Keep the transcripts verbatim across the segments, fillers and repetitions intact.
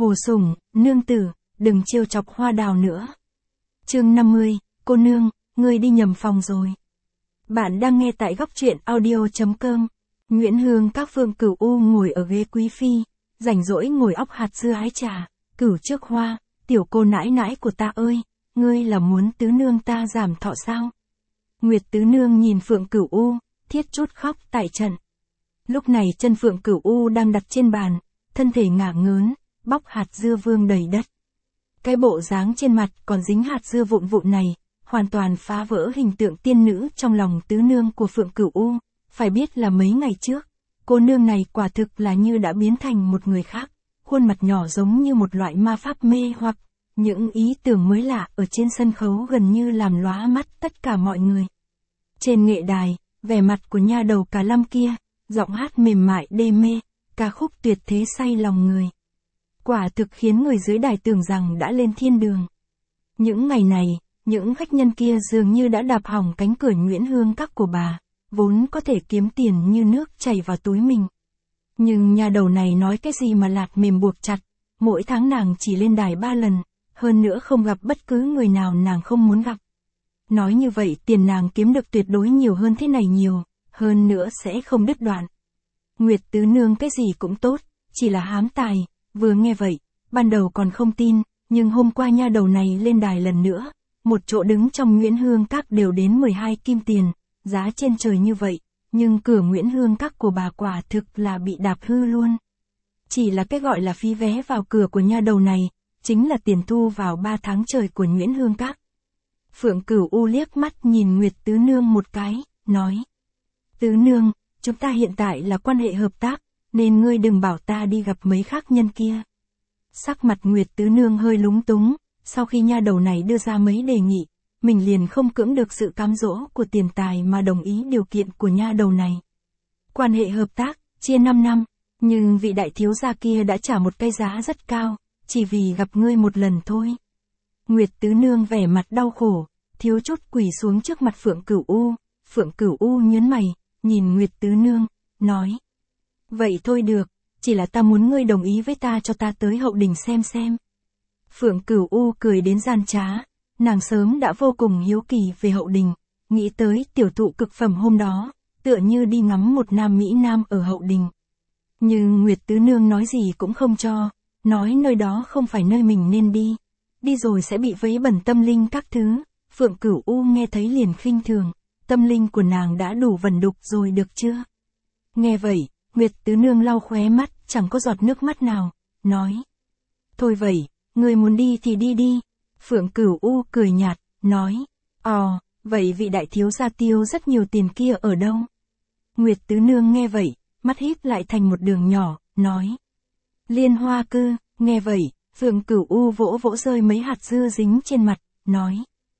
Hồ Sủng, nương tử, đừng trêu chọc hoa đào nữa. Chương năm mươi, cô nương, ngươi đi nhầm phòng rồi. Bạn đang nghe tại góc truyện audio chấm com. Nguyễn Hương các Phương Cửu U ngồi ở ghế quý phi, rảnh rỗi ngồi óc hạt dưa hái trà, Cửu trước hoa, tiểu cô nãi nãi của ta ơi, ngươi là muốn tứ nương ta giảm thọ sao? Nguyệt tứ nương nhìn Phượng Cửu U, thiết chút khóc tại trận. Lúc này chân Phượng Cửu U đang đặt trên bàn, thân thể ngả ngớn, bóc hạt dưa vương đầy đất. Cái bộ dáng trên mặt còn dính hạt dưa vụn vụn này, hoàn toàn phá vỡ hình tượng tiên nữ trong lòng tứ nương của Phượng Cửu U. Phải biết là mấy ngày trước, cô nương này quả thực là như đã biến thành một người khác, khuôn mặt nhỏ giống như một loại ma pháp mê hoặc, những ý tưởng mới lạ ở trên sân khấu gần như làm lóa mắt tất cả mọi người. Trên nghệ đài, vẻ mặt của nha đầu Cà Lâm kia, giọng hát mềm mại đê mê, ca khúc tuyệt thế say lòng người. Quả thực khiến người dưới đài tưởng rằng đã lên thiên đường. Những ngày này, những khách nhân kia dường như đã đạp hỏng cánh cửa Nguyễn Hương các của bà, vốn có thể kiếm tiền như nước chảy vào túi mình. Nhưng nhà đầu này nói cái gì mà lạt mềm buộc chặt, mỗi tháng nàng chỉ lên đài ba lần, hơn nữa không gặp bất cứ người nào nàng không muốn gặp. Nói như vậy tiền nàng kiếm được tuyệt đối nhiều hơn thế này nhiều, hơn nữa sẽ không đứt đoạn. Nguyệt tứ nương cái gì cũng tốt, chỉ là hám tài, vừa nghe vậy, ban đầu còn không tin, nhưng hôm qua nha đầu này lên đài lần nữa, một chỗ đứng trong Nguyễn Hương các đều đến mười hai kim tiền, giá trên trời như vậy, nhưng cửa Nguyễn Hương các của bà quả thực là bị đạp hư luôn. Chỉ là cái gọi là phí vé vào cửa của nha đầu này, chính là tiền thu vào ba tháng trời của Nguyễn Hương các. Phượng Cửu U liếc mắt nhìn Nguyệt tứ nương một cái, nói: Tứ nương, chúng ta hiện tại là quan hệ hợp tác, nên ngươi đừng bảo ta đi gặp mấy khác nhân kia. Sắc mặt Nguyệt tứ nương hơi lúng túng, sau khi nha đầu này đưa ra mấy đề nghị, mình liền không cưỡng được sự cám dỗ của tiền tài mà đồng ý điều kiện của nha đầu này. Quan hệ hợp tác, chia năm năm, nhưng vị đại thiếu gia kia đã trả một cái giá rất cao, chỉ vì gặp ngươi một lần thôi. Nguyệt tứ nương vẻ mặt đau khổ, thiếu chút quỳ xuống trước mặt Phượng Cửu U. Phượng Cửu U nhướng mày, nhìn Nguyệt tứ nương, nói: Vậy thôi được, chỉ là ta muốn ngươi đồng ý với ta cho ta tới hậu đình xem xem. Phượng Cửu U cười đến gian trá, nàng sớm đã vô cùng hiếu kỳ về hậu đình, nghĩ tới tiểu thụ cực phẩm hôm đó, tựa như đi ngắm một nam mỹ nam ở hậu đình. Nhưng Nguyệt tứ nương nói gì cũng không cho, nói nơi đó không phải nơi mình nên đi, đi rồi sẽ bị vấy bẩn tâm linh các thứ. Phượng Cửu U nghe thấy liền khinh thường, tâm linh của nàng đã đủ vẩn đục rồi được chưa? Nghe vậy, Nguyệt tứ nương lau khóe mắt, chẳng có giọt nước mắt nào, nói: Thôi vậy, ngươi muốn đi thì đi đi. Phượng Cửu U cười nhạt, nói: Ồ, vậy vị đại thiếu gia tiêu rất nhiều tiền kia ở đâu? Nguyệt tứ nương nghe vậy, mắt híp lại thành một đường nhỏ, nói: Liên Hoa Cư. Nghe vậy, Phượng Cửu U vỗ vỗ rơi mấy hạt dưa dính trên mặt, nói: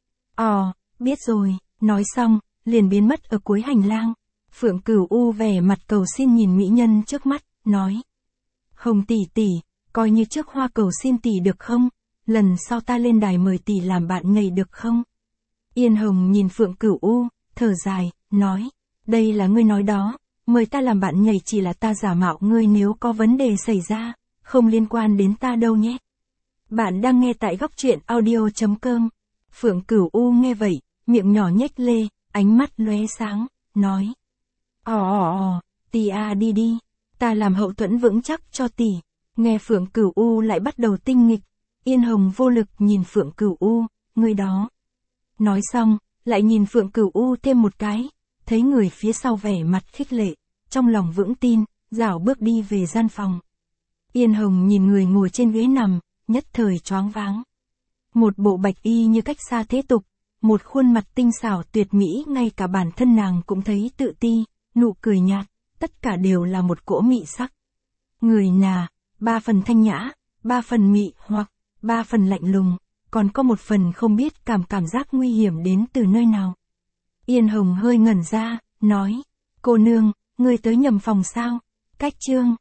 Ồ, biết rồi. Nói xong, liền biến mất ở cuối hành lang. Phượng Cửu U vẻ mặt cầu xin nhìn mỹ nhân trước mắt, nói: Hồng tỷ tỷ, coi như trước hoa cầu xin tỷ được không? Lần sau ta lên đài mời tỷ làm bạn nhảy được không? Yên Hồng nhìn Phượng Cửu U, thở dài, nói: Đây là ngươi nói đó, mời ta làm bạn nhảy chỉ là ta giả mạo ngươi nếu có vấn đề xảy ra, không liên quan đến ta đâu nhé. Bạn đang nghe tại góc truyện audio chấm com. Phượng Cửu U nghe vậy, miệng nhỏ nhếch lê, ánh mắt lóe sáng, nói: Ồ ồ ồ, tỷ à đi đi, ta làm hậu thuẫn vững chắc cho tỷ. Nghe Phượng Cửu U lại bắt đầu tinh nghịch, Yên Hồng vô lực nhìn Phượng Cửu U, ngươi đó. Nói xong, lại nhìn Phượng Cửu U thêm một cái, thấy người phía sau vẻ mặt khích lệ, trong lòng vững tin, rảo bước đi về gian phòng. Yên Hồng nhìn người ngồi trên ghế nằm, nhất thời choáng váng. Một bộ bạch y như cách xa thế tục, một khuôn mặt tinh xảo tuyệt mỹ ngay cả bản thân nàng cũng thấy tự ti, nụ cười nhạt, tất cả đều là một cỗ mị sắc. Người nà, ba phần thanh nhã, ba phần mị hoặc, ba phần lạnh lùng, còn có một phần không biết cảm cảm giác nguy hiểm đến từ nơi nào. Yên Hồng hơi ngẩn ra, nói: Cô nương, ngươi tới nhầm phòng sao? Cách chương,